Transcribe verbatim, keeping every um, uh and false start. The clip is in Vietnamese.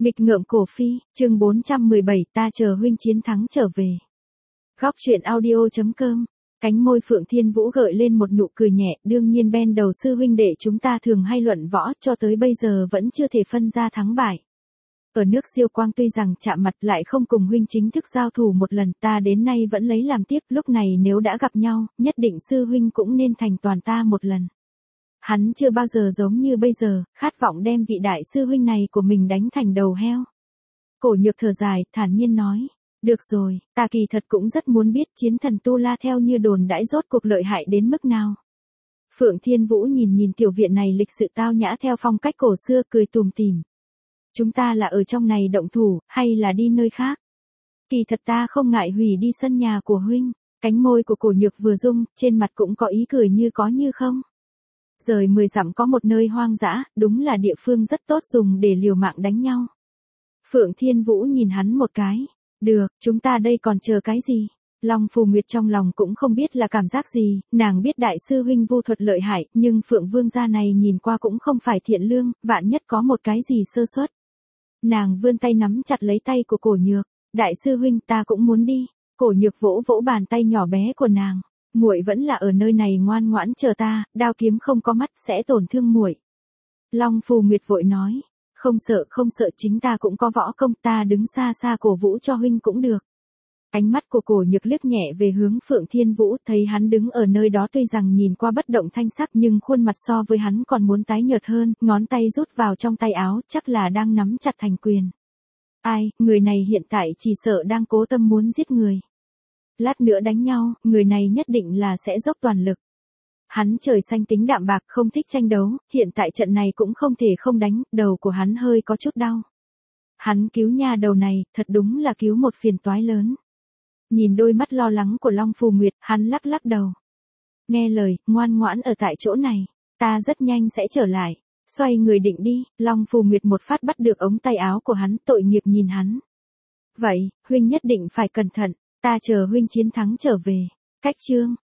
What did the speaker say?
Nghịch ngợm cổ phi, chương bốn trăm mười bảy, ta chờ huynh chiến thắng trở về. Góc truyện audio.com. Cánh môi Phượng Thiên Vũ gợi lên một nụ cười nhẹ, đương nhiên Ben đầu sư huynh đệ chúng ta thường hay luận võ, cho tới bây giờ vẫn chưa thể phân ra thắng bại. Ở nước Diêu Quang tuy rằng chạm mặt lại không cùng huynh chính thức giao thủ một lần, ta đến nay vẫn lấy làm tiếc, lúc này nếu đã gặp nhau, nhất định sư huynh cũng nên thành toàn ta một lần. Hắn chưa bao giờ giống như bây giờ, khát vọng đem vị đại sư huynh này của mình đánh thành đầu heo. Cổ Nhược thở dài, thản nhiên nói, được rồi, ta kỳ thật cũng rất muốn biết chiến thần Tu La theo như đồn đãi rốt cuộc lợi hại đến mức nào. Phượng Thiên Vũ nhìn nhìn tiểu viện này lịch sự tao nhã theo phong cách cổ xưa, cười tủm tỉm. Chúng ta là ở trong này động thủ, hay là đi nơi khác? Kỳ thật ta không ngại hủy đi sân nhà của huynh. Cánh môi của Cổ Nhược vừa rung, trên mặt cũng có ý cười như có như không. Rời mười dặm có một nơi hoang dã, đúng là địa phương rất tốt dùng để liều mạng đánh nhau. Phượng Thiên Vũ nhìn hắn một cái. Được, chúng ta đây còn chờ cái gì? Long Phù Nguyệt trong lòng cũng không biết là cảm giác gì, nàng biết đại sư huynh vu thuật lợi hại, nhưng Phượng Vương gia này nhìn qua cũng không phải thiện lương, vạn nhất có một cái gì sơ suất. Nàng vươn tay nắm chặt lấy tay của Cổ Nhược, đại sư huynh ta cũng muốn đi. Cổ Nhược vỗ vỗ bàn tay nhỏ bé của nàng. Muội vẫn là ở nơi này ngoan ngoãn chờ ta, đao kiếm không có mắt sẽ tổn thương muội. Long Phù Nguyệt vội nói, không sợ không sợ, chính ta cũng có võ công, ta đứng xa xa cổ vũ cho huynh cũng được. Ánh mắt của Cổ Nhược liếc nhẹ về hướng Phượng Thiên Vũ, thấy hắn đứng ở nơi đó tuy rằng nhìn qua bất động thanh sắc nhưng khuôn mặt so với hắn còn muốn tái nhợt hơn, ngón tay rút vào trong tay áo, chắc là đang nắm chặt thành quyền. Ai, người này hiện tại chỉ sợ đang cố tâm muốn giết người. Lát nữa đánh nhau, người này nhất định là sẽ dốc toàn lực. Hắn trời xanh tính đạm bạc, không thích tranh đấu, hiện tại trận này cũng không thể không đánh, đầu của hắn hơi có chút đau. Hắn cứu nha đầu này, thật đúng là cứu một phiền toái lớn. Nhìn đôi mắt lo lắng của Long Phù Nguyệt, hắn lắc lắc đầu. Nghe lời, ngoan ngoãn ở tại chỗ này, ta rất nhanh sẽ trở lại. Xoay người định đi, Long Phù Nguyệt một phát bắt được ống tay áo của hắn, tội nghiệp nhìn hắn. Vậy, huynh nhất định phải cẩn thận, ta chờ huynh chiến thắng trở về. Cách chương.